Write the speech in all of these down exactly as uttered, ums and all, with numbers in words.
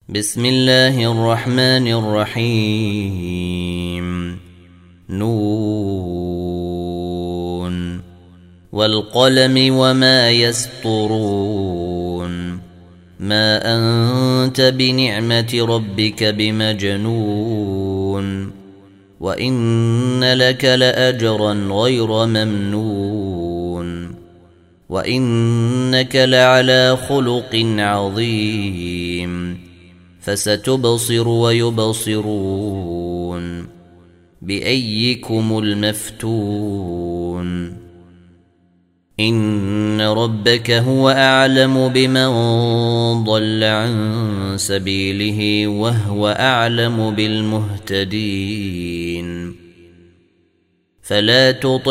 بسم الله الرحمن الرحيم. نون والقلم وما يسطرون. ما أنت بنعمة ربك بمجنون، وإن لك لأجرا غير ممنون، وإنك لعلى خلق عظيم. فستبصر ويبصرون بأيكم المفتون. إن ربك هو أعلم بمن ضل عن سبيله وهو أعلم بالمهتدين. فلا تطع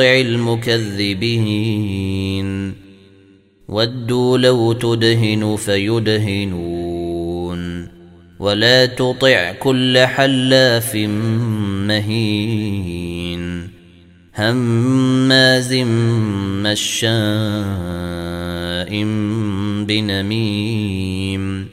المكذبين، ودوا لو تدهن فيدهنون. ولا تطع كل حلاف مهين، هماز مشاء بنميم،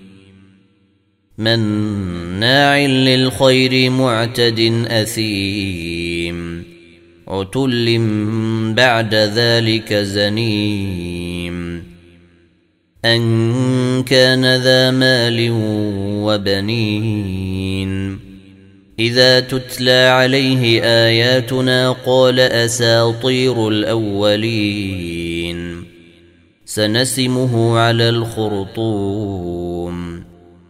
مناع للخير معتد أثيم، عتل بعد ذلك زنيم، أن كان ذا مال وبنين. إذا تتلى عليه آياتنا قال أساطير الأولين. سنسمه على الخرطوم.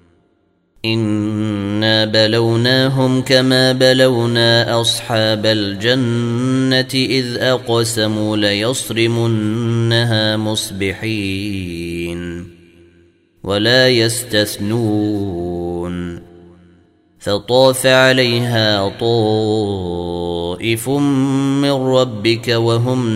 إنا بلوناهم كما بلونا أصحاب الجنة إذ أقسموا ليصرمنها مصبحين ولا يستثنون. فطاف عليها طائف من ربك وهم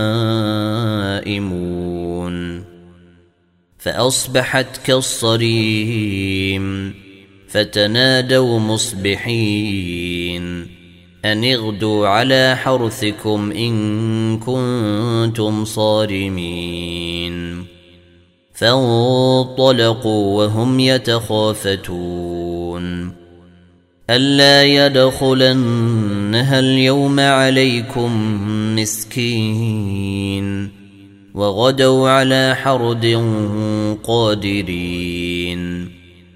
نائمون، فأصبحت كالصريم. فتنادوا مصبحين أن اغدوا على حرثكم إن كنتم صارمين. فانطلقوا وهم يتخافتون ألا يدخلنها اليوم عليكم مسكين، وغدوا على حرد قادرين.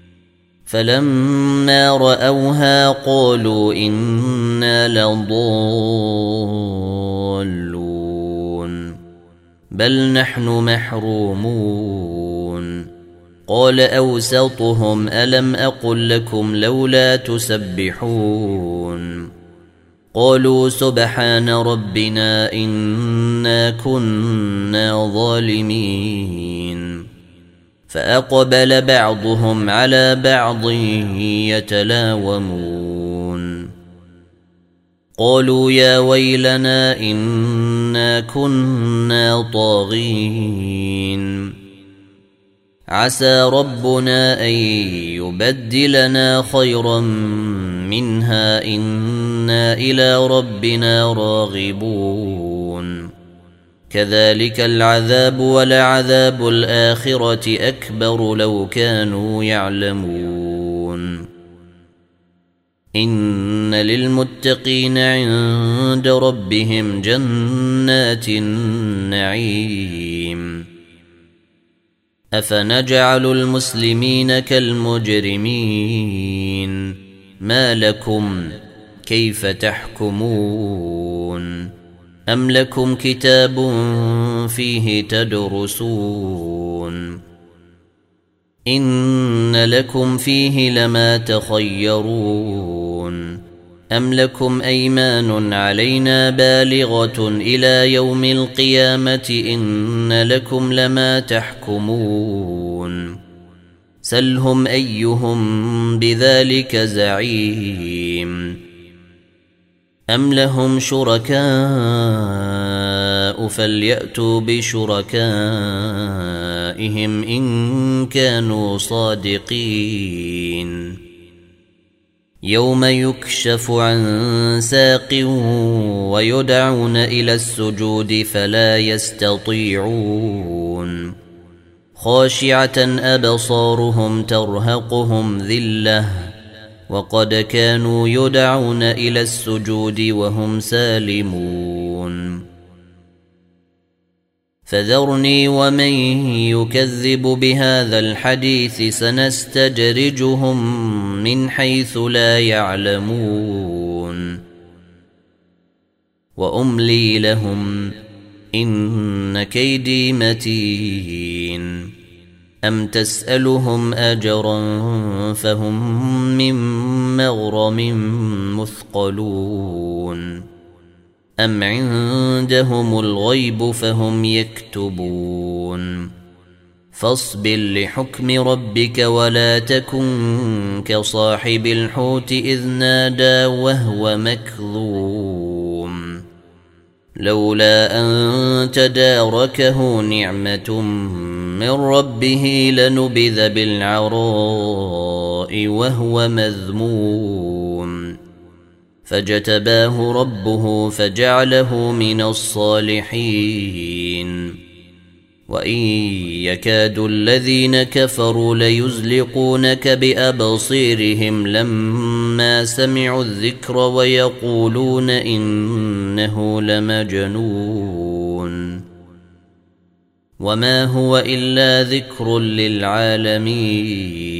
فلما رأوها قالوا إنا لضالون بل نحن محرومون. قال أوسطهم ألم أقل لكم لولا تسبحون؟ قالوا سبحان ربنا إنا كنا ظالمين. فأقبل بعضهم على بعض يتلاومون قالوا يا ويلنا إنا كنا طاغين. عسى ربنا أن يبدلنا خيرا منها إنا إلى ربنا راغبون. كذلك العذاب ولعذاب الآخرة أكبر لو كانوا يعلمون. إن للمتقين عند ربهم جنات النعيم. أفنجعل المسلمين كالمجرمين؟ ما لكم كيف تحكمون؟ أم لكم كتاب فيه تدرسون؟ إن لكم فيه لما تخيرون. أم لكم أيمان علينا بالغة إلى يوم القيامة إن لكم لما تحكمون. سلهم أيهم بذلك زعيم. أم لهم شركاء فليأتوا بشركائهم إن كانوا صادقين. يوم يكشف عن ساق ويدعون إلى السجود فلا يستطيعون. خاشعة أبصارهم ترهقهم ذلة وقد كانوا يدعون إلى السجود وهم سالمون فذرني ومن يكذب بهذا الحديث سنستدرجهم من حيث لا يعلمون وأملي لهم إن كيدي متين أم تسألهم أجرا فهم من مغرم مثقلون أم عندهم الغيب فهم يكتبون فاصبر لحكم ربك ولا تكن كصاحب الحوت إذ نادى وهو مكظوم لولا أن تداركه نعمة من ربه لنبذ بالعراء وهو مذموم فاجتباه ربه فجعله من الصالحين وإن يكاد الذين كفروا ليزلقونك بأبصيرهم لما سمعوا الذكر ويقولون إنه لمجنون وما هو إلا ذكر للعالمين